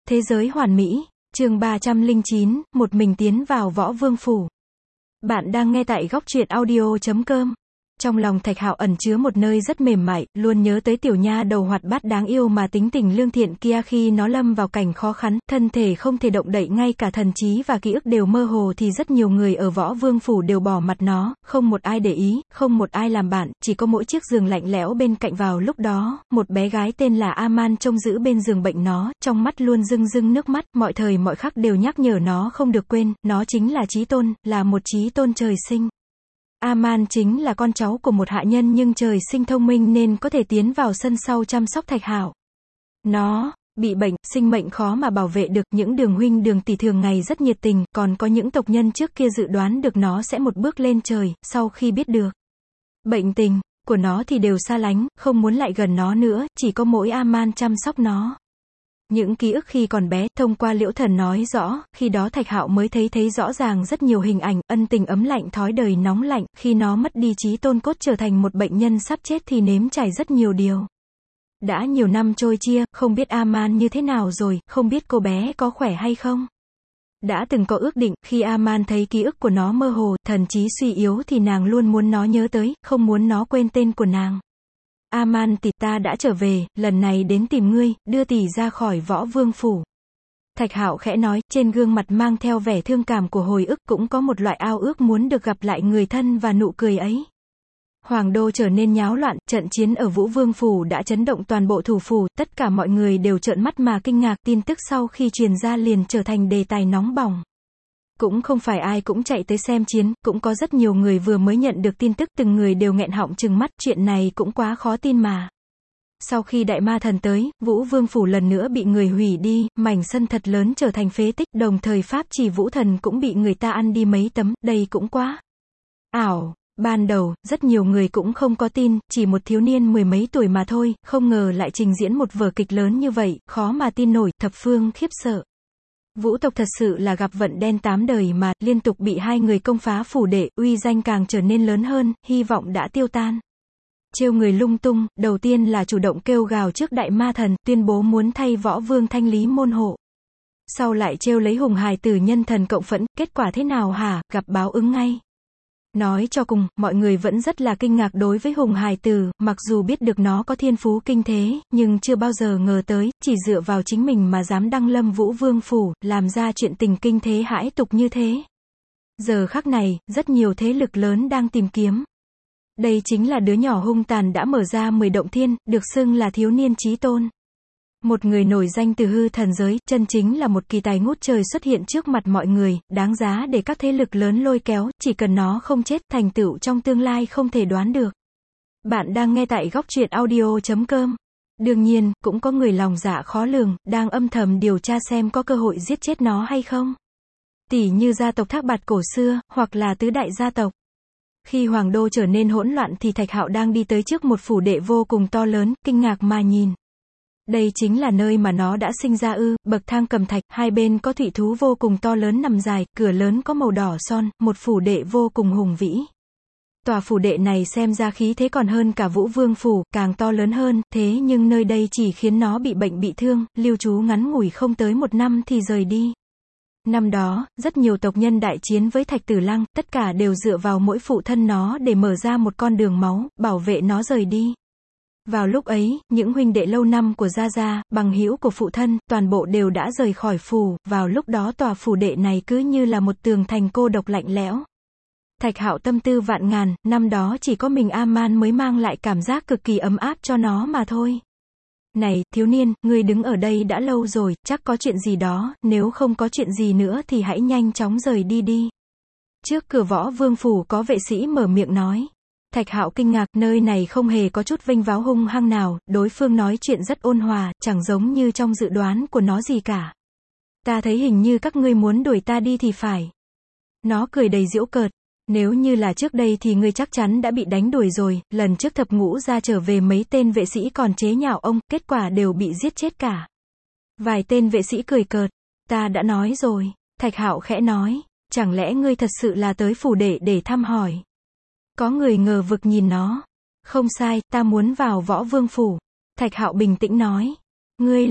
Thế giới hoàn mỹ, chương 309, một mình tiến vào Võ Vương Phủ. Bạn đang nghe tại góc truyện audio.com. Trong lòng Thạch Hạo ẩn chứa một nơi rất mềm mại, luôn nhớ tới tiểu nha đầu hoạt bát đáng yêu mà tính tình lương thiện kia khi nó lâm vào cảnh khó khăn, thân thể không thể động đậy, ngay cả thần trí và ký ức đều mơ hồ thì rất nhiều người ở Võ Vương Phủ đều bỏ mặt nó, không một ai để ý, không một ai làm bạn, chỉ có mỗi chiếc giường lạnh lẽo bên cạnh. Vào lúc đó, một bé gái tên là Aman trông giữ bên giường bệnh nó, trong mắt luôn rưng rưng nước mắt, mọi thời mọi khắc đều nhắc nhở nó không được quên, nó chính là chí tôn, là một chí tôn trời sinh. Aman chính là con cháu của một hạ nhân nhưng trời sinh thông minh nên có thể tiến vào sân sau chăm sóc Thạch Hạo. Nó bị bệnh, sinh mệnh khó mà bảo vệ được, những đường huynh đường tỷ thường ngày rất nhiệt tình, còn có những tộc nhân trước kia dự đoán được nó sẽ một bước lên trời, sau khi biết được bệnh tình của nó thì đều xa lánh, không muốn lại gần nó nữa, chỉ có mỗi Aman chăm sóc nó. Những ký ức khi còn bé, thông qua Liễu Thần nói rõ, khi đó Thạch Hạo mới thấy rõ ràng rất nhiều hình ảnh, ân tình ấm lạnh, thói đời nóng lạnh, khi nó mất đi chí tôn cốt trở thành một bệnh nhân sắp chết thì nếm trải rất nhiều điều. Đã nhiều năm trôi chia, không biết Aman như thế nào rồi, không biết cô bé có khỏe hay không. Đã từng có ước định, khi Aman thấy ký ức của nó mơ hồ, thần trí suy yếu thì nàng luôn muốn nó nhớ tới, không muốn nó quên tên của nàng. Aman tỷ, ta đã trở về, lần này đến tìm ngươi, đưa tỷ ra khỏi Võ Vương Phủ. Thạch Hạo khẽ nói, trên gương mặt mang theo vẻ thương cảm của hồi ức, cũng có một loại ao ước muốn được gặp lại người thân và nụ cười ấy. Hoàng đô trở nên nháo loạn, trận chiến ở Vũ Vương Phủ đã chấn động toàn bộ thủ phủ, tất cả mọi người đều trợn mắt mà kinh ngạc, tin tức sau khi truyền ra liền trở thành đề tài nóng bỏng. Cũng không phải ai cũng chạy tới xem chiến, cũng có rất nhiều người vừa mới nhận được tin tức, từng người đều nghẹn họng trừng mắt, chuyện này cũng quá khó tin mà. Sau khi đại ma thần tới, Vũ Vương Phủ lần nữa bị người hủy đi, mảnh sân thật lớn trở thành phế tích, đồng thời pháp chỉ Vũ Thần cũng bị người ta ăn đi mấy tấm, đây cũng quá ảo. Ban đầu, rất nhiều người cũng không có tin, chỉ một thiếu niên mười mấy tuổi mà thôi, không ngờ lại trình diễn một vở kịch lớn như vậy, khó mà tin nổi, thập phương khiếp sợ. Vũ tộc thật sự là gặp vận đen 8 đời mà, liên tục bị hai người công phá phủ đệ, uy danh càng trở nên lớn hơn, hy vọng đã tiêu tan. Trêu người lung tung, đầu tiên là chủ động kêu gào trước đại ma thần, tuyên bố muốn thay Võ Vương thanh lý môn hộ. Sau lại trêu lấy Hùng Hài Tử nhân thần cộng phẫn, kết quả thế nào hả, gặp báo ứng ngay. Nói cho cùng, mọi người vẫn rất là kinh ngạc đối với Hùng Hài Tử, mặc dù biết được nó có thiên phú kinh thế, nhưng chưa bao giờ ngờ tới, chỉ dựa vào chính mình mà dám đăng lâm Vũ Vương Phủ, làm ra chuyện tình kinh thế hãi tục như thế. Giờ khắc này, rất nhiều thế lực lớn đang tìm kiếm. Đây chính là đứa nhỏ hung tàn đã mở ra 10 động thiên, được xưng là thiếu niên chí tôn. Một người nổi danh từ hư thần giới, chân chính là một kỳ tài ngút trời xuất hiện trước mặt mọi người, đáng giá để các thế lực lớn lôi kéo, chỉ cần nó không chết, thành tựu trong tương lai không thể đoán được. Bạn đang nghe tại góc truyện audio.com. Đương nhiên, cũng có người lòng dạ khó lường, đang âm thầm điều tra xem có cơ hội giết chết nó hay không. Tỉ như gia tộc Thác Bạt cổ xưa, hoặc là tứ đại gia tộc. Khi hoàng đô trở nên hỗn loạn thì Thạch Hạo đang đi tới trước một phủ đệ vô cùng to lớn, kinh ngạc mà nhìn. Đây chính là nơi mà nó đã sinh ra ư, bậc thang cầm thạch, hai bên có thụy thú vô cùng to lớn nằm dài, cửa lớn có màu đỏ son, một phủ đệ vô cùng hùng vĩ. Tòa phủ đệ này xem ra khí thế còn hơn cả Vũ Vương Phủ, càng to lớn hơn, thế nhưng nơi đây chỉ khiến nó bị bệnh bị thương, lưu trú ngắn ngủi không tới 1 năm thì rời đi. Năm đó, rất nhiều tộc nhân đại chiến với Thạch Tử Lăng, tất cả đều dựa vào mỗi phụ thân nó để mở ra một con đường máu, bảo vệ nó rời đi. Vào lúc ấy, những huynh đệ lâu năm của Gia Gia, bằng hữu của phụ thân, toàn bộ đều đã rời khỏi phủ, vào lúc đó tòa phủ đệ này cứ như là một tường thành cô độc lạnh lẽo. Thạch Hạo tâm tư vạn ngàn, năm đó chỉ có mình Aman mới mang lại cảm giác cực kỳ ấm áp cho nó mà thôi. Này, thiếu niên, ngươi đứng ở đây đã lâu rồi, chắc có chuyện gì đó, nếu không có chuyện gì nữa thì hãy nhanh chóng rời đi đi. Trước cửa Võ Vương Phủ có vệ sĩ mở miệng nói. Thạch Hạo kinh ngạc, nơi này không hề có chút vênh váo hung hăng nào, đối phương nói chuyện rất ôn hòa, chẳng giống như trong dự đoán của nó gì cả. Ta thấy hình như các ngươi muốn đuổi ta đi thì phải. Nó cười đầy giễu cợt. Nếu như là trước đây thì ngươi chắc chắn đã bị đánh đuổi rồi, lần trước thập ngũ ra trở về mấy tên vệ sĩ còn chế nhạo ông, kết quả đều bị giết chết cả. Vài tên vệ sĩ cười cợt. Ta đã nói rồi, Thạch Hạo khẽ nói, chẳng lẽ ngươi thật sự là tới phủ đệ để thăm hỏi. Có người ngờ vực nhìn nó. Không sai, ta muốn vào Võ Vương Phủ. Thạch Hạo bình tĩnh nói. Ngươi là,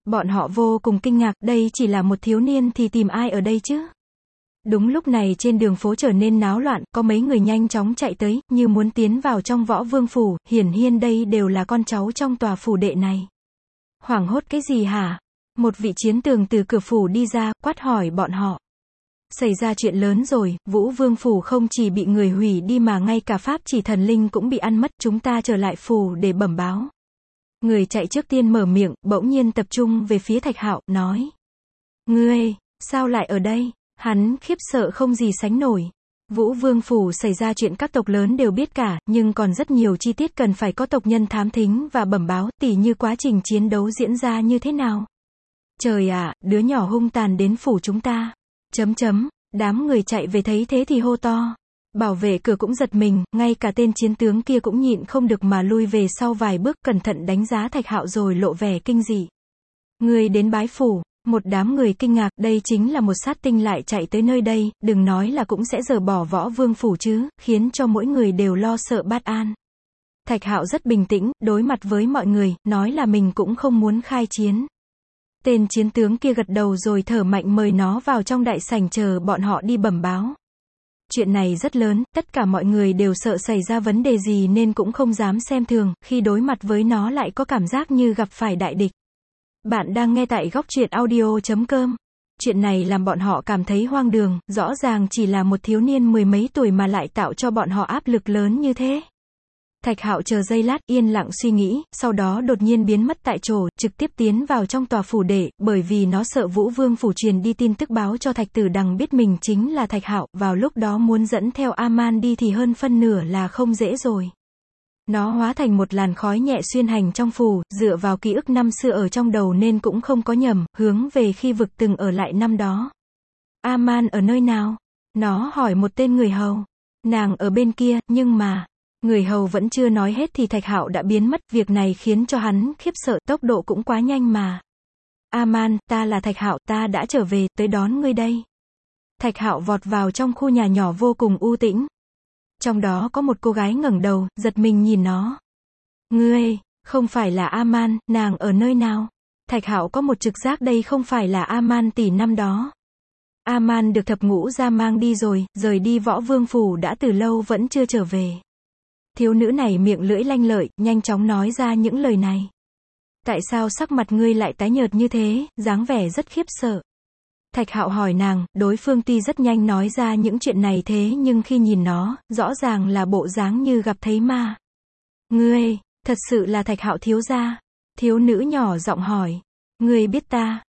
Bọn họ vô cùng kinh ngạc, đây chỉ là một thiếu niên thì tìm ai ở đây chứ? Đúng lúc này trên đường phố trở nên náo loạn, có mấy người nhanh chóng chạy tới, như muốn tiến vào trong Võ Vương phủ, hiển nhiên đây đều là con cháu trong tòa phủ đệ này. Hoảng hốt cái gì hả? Một vị chiến tường từ cửa phủ đi ra, quát hỏi bọn họ. Xảy ra chuyện lớn rồi, Vũ Vương phủ không chỉ bị người hủy đi mà ngay cả pháp chỉ thần linh cũng bị ăn mất, chúng ta trở lại phủ để bẩm báo. Người chạy trước tiên mở miệng, bỗng nhiên tập trung về phía Thạch Hạo, nói. Ngươi, sao lại ở đây? Hắn khiếp sợ không gì sánh nổi. Vũ Vương phủ xảy ra chuyện các tộc lớn đều biết cả, nhưng còn rất nhiều chi tiết cần phải có tộc nhân thám thính và bẩm báo, tỉ như quá trình chiến đấu diễn ra như thế nào. Trời ạ, đứa nhỏ hung tàn đến phủ chúng ta. Đám người chạy về thấy thế thì hô to. Bảo vệ cửa cũng giật mình, ngay cả tên chiến tướng kia cũng nhịn không được mà lui về sau vài bước, cẩn thận đánh giá Thạch Hạo rồi lộ vẻ kinh dị. Người đến bái phủ. Một đám người kinh ngạc, đây chính là một sát tinh lại chạy tới nơi đây, đừng nói là cũng sẽ dỡ bỏ Võ Vương phủ chứ, khiến cho mỗi người đều lo sợ bát an. Thạch Hạo rất bình tĩnh, đối mặt với mọi người, nói là mình cũng không muốn khai chiến. Tên chiến tướng kia gật đầu rồi thở mạnh mời nó vào trong đại sảnh chờ bọn họ đi bẩm báo. Chuyện này rất lớn, tất cả mọi người đều sợ xảy ra vấn đề gì nên cũng không dám xem thường, khi đối mặt với nó lại có cảm giác như gặp phải đại địch. Bạn đang nghe tại góc truyện audio.com. Chuyện này làm bọn họ cảm thấy hoang đường, rõ ràng chỉ là một thiếu niên mười mấy tuổi mà lại tạo cho bọn họ áp lực lớn như thế. Thạch Hạo chờ giây lát, yên lặng suy nghĩ, sau đó đột nhiên biến mất tại chỗ, trực tiếp tiến vào trong tòa phủ đệ, bởi vì nó sợ Vũ Vương phủ truyền đi tin tức báo cho Thạch Tử Đằng biết mình chính là Thạch Hạo, vào lúc đó muốn dẫn theo A-man đi thì hơn phân nửa là không dễ rồi. Nó hóa thành một làn khói nhẹ xuyên hành trong phủ, dựa vào ký ức năm xưa ở trong đầu nên cũng không có nhầm, hướng về khi vực từng ở lại năm đó. A-man ở nơi nào? Nó hỏi một tên người hầu. Nàng ở bên kia, nhưng mà... Người hầu vẫn chưa nói hết thì Thạch Hạo đã biến mất, việc này khiến cho hắn khiếp sợ, tốc độ cũng quá nhanh mà. A-man, ta là Thạch Hạo, ta đã trở về, tới đón ngươi đây. Thạch Hạo vọt vào trong khu nhà nhỏ vô cùng u tĩnh. Trong đó có một cô gái ngẩng đầu, giật mình nhìn nó. Ngươi, không phải là A-man, nàng ở nơi nào? Thạch Hạo có một trực giác đây không phải là A-man tỷ năm đó. A-man được thập ngũ gia mang đi rồi, rời đi Võ Vương phủ đã từ lâu vẫn chưa trở về. Thiếu nữ này miệng lưỡi lanh lợi, nhanh chóng nói ra những lời này. Tại sao sắc mặt ngươi lại tái nhợt như thế, dáng vẻ rất khiếp sợ. Thạch Hạo hỏi nàng, đối phương tuy rất nhanh nói ra những chuyện này thế nhưng khi nhìn nó, rõ ràng là bộ dáng như gặp thấy ma. Ngươi, thật sự là Thạch Hạo thiếu gia? Thiếu nữ nhỏ giọng hỏi. Ngươi biết ta,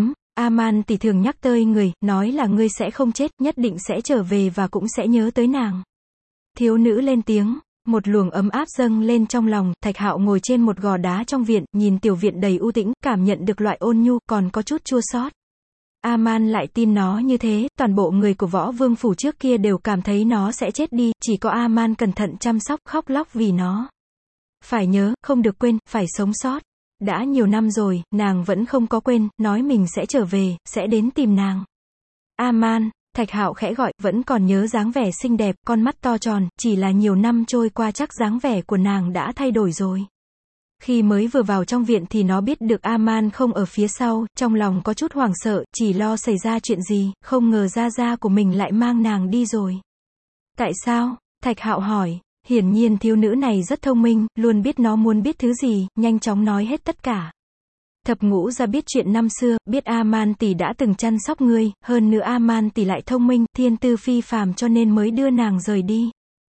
A-man tỷ thường nhắc tới người, nói là ngươi sẽ không chết, nhất định sẽ trở về và cũng sẽ nhớ tới nàng. Thiếu nữ lên tiếng. Một luồng ấm áp dâng lên trong lòng, Thạch Hạo ngồi trên một gò đá trong viện, nhìn tiểu viện đầy u tĩnh, cảm nhận được loại ôn nhu, còn có chút chua xót. A-man lại tin nó như thế, toàn bộ người của Võ Vương phủ trước kia đều cảm thấy nó sẽ chết đi, chỉ có A-man cẩn thận chăm sóc, khóc lóc vì nó. Phải nhớ, không được quên, phải sống sót. Đã nhiều năm rồi, nàng vẫn không có quên, nói mình sẽ trở về, sẽ đến tìm nàng. A-man. Thạch Hạo khẽ gọi, vẫn còn nhớ dáng vẻ xinh đẹp, con mắt to tròn, chỉ là nhiều năm trôi qua chắc dáng vẻ của nàng đã thay đổi rồi. Khi mới vừa vào trong viện thì nó biết được A-man không ở phía sau, trong lòng có chút hoảng sợ, chỉ lo xảy ra chuyện gì, không ngờ gia gia của mình lại mang nàng đi rồi. Tại sao? Thạch Hạo hỏi. Hiển nhiên thiếu nữ này rất thông minh, luôn biết nó muốn biết thứ gì, nhanh chóng nói hết tất cả. Thập ngũ gia biết chuyện năm xưa, biết A-man tỷ đã từng chăm sóc ngươi, hơn nữa A-man tỷ lại thông minh, thiên tư phi phàm cho nên mới đưa nàng rời đi.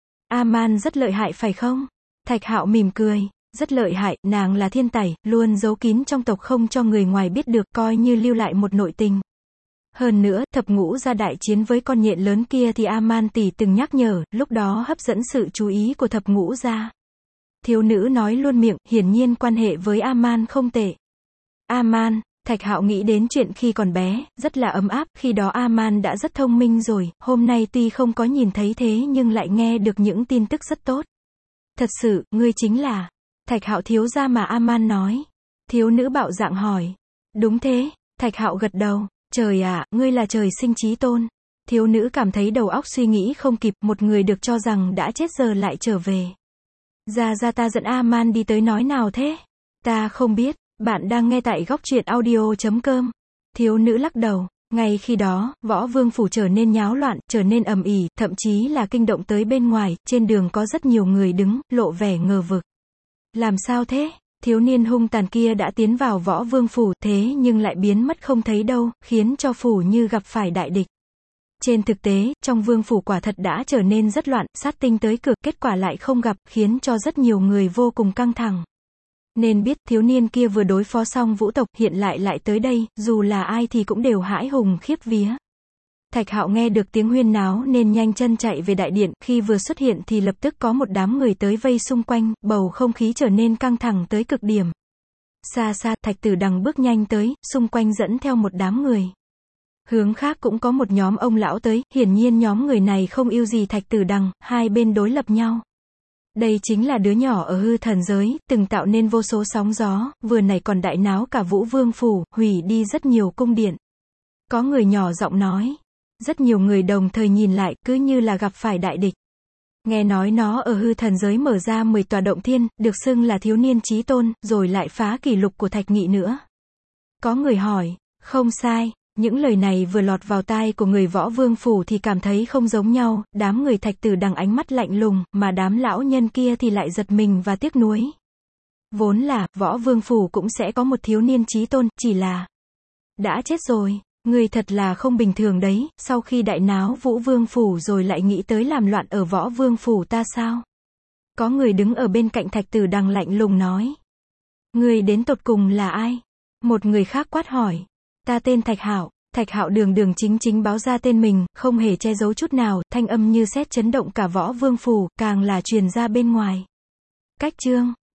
A-man rất lợi hại phải không? Thạch Hạo mỉm cười. Rất lợi hại, nàng là thiên tài, luôn giấu kín trong tộc không cho người ngoài biết được, coi như lưu lại một nội tình. Hơn nữa, thập ngũ gia đại chiến với con nhện lớn kia thì A-man tỷ từng nhắc nhở, lúc đó hấp dẫn sự chú ý của thập ngũ gia. Thiếu nữ nói luôn miệng, hiển nhiên quan hệ với A-man không tệ. A-man, Thạch Hạo nghĩ đến chuyện khi còn bé, rất là ấm áp, khi đó A-man đã rất thông minh rồi, hôm nay tuy không có nhìn thấy thế nhưng lại nghe được những tin tức rất tốt. Thật sự, ngươi chính là Thạch Hạo thiếu gia mà A-man nói. Thiếu nữ bạo dạn hỏi. Đúng thế, Thạch Hạo gật đầu. Trời ạ, ngươi là trời sinh chí tôn. Thiếu nữ cảm thấy đầu óc suy nghĩ không kịp, một người được cho rằng đã chết giờ lại trở về. Gia ta dẫn A-man đi tới nói nào thế? Ta không biết. Bạn đang nghe tại góc truyện audio.com. Thiếu nữ lắc đầu. Ngay khi đó, Võ Vương phủ trở nên nháo loạn, trở nên ầm ĩ, thậm chí là kinh động tới bên ngoài, trên đường có rất nhiều người đứng, lộ vẻ ngờ vực. Làm sao thế? Thiếu niên hung tàn kia đã tiến vào Võ Vương phủ, thế nhưng lại biến mất không thấy đâu, khiến cho phủ như gặp phải đại địch. Trên thực tế, trong vương phủ quả thật đã trở nên rất loạn, sát tinh tới cửa, kết quả lại không gặp, khiến cho rất nhiều người vô cùng căng thẳng. Nên biết, thiếu niên kia vừa đối phó xong vũ tộc, hiện lại tới đây, dù là ai thì cũng đều hãi hùng khiếp vía. Thạch Hạo nghe được tiếng huyên náo nên nhanh chân chạy về đại điện, khi vừa xuất hiện thì lập tức có một đám người tới vây xung quanh, bầu không khí trở nên căng thẳng tới cực điểm. Xa xa, Thạch Tử Đằng bước nhanh tới, xung quanh dẫn theo một đám người. Hướng khác cũng có một nhóm ông lão tới, hiển nhiên nhóm người này không yêu gì Thạch Tử Đằng, hai bên đối lập nhau. Đây chính là đứa nhỏ ở hư thần giới, từng tạo nên vô số sóng gió, vừa nãy còn đại náo cả Vũ Vương phủ, hủy đi rất nhiều cung điện. Có người nhỏ giọng nói. Rất nhiều người đồng thời nhìn lại, cứ như là gặp phải đại địch. Nghe nói nó ở hư thần giới mở ra 10 tòa động thiên, được xưng là thiếu niên chí tôn, rồi lại phá kỷ lục của Thạch Nghị nữa. Có người hỏi, không sai. Những lời này vừa lọt vào tai của người Võ Vương phủ thì cảm thấy không giống nhau, đám người Thạch Tử Đằng ánh mắt lạnh lùng, mà đám lão nhân kia thì lại giật mình và tiếc nuối. Vốn là, Võ Vương phủ cũng sẽ có một thiếu niên chí tôn, chỉ là đã chết rồi. Người thật là không bình thường đấy, sau khi đại náo Vũ Vương phủ rồi lại nghĩ tới làm loạn ở Võ Vương phủ ta sao? Có người đứng ở bên cạnh Thạch Tử Đằng lạnh lùng nói. Người đến tột cùng là ai? Một người khác quát hỏi. Ta tên Thạch Hạo. Thạch Hạo đường đường chính chính báo ra tên mình, không hề che giấu chút nào, thanh âm như sét chấn động cả Võ Vương phủ, càng là truyền ra bên ngoài. Cách chương.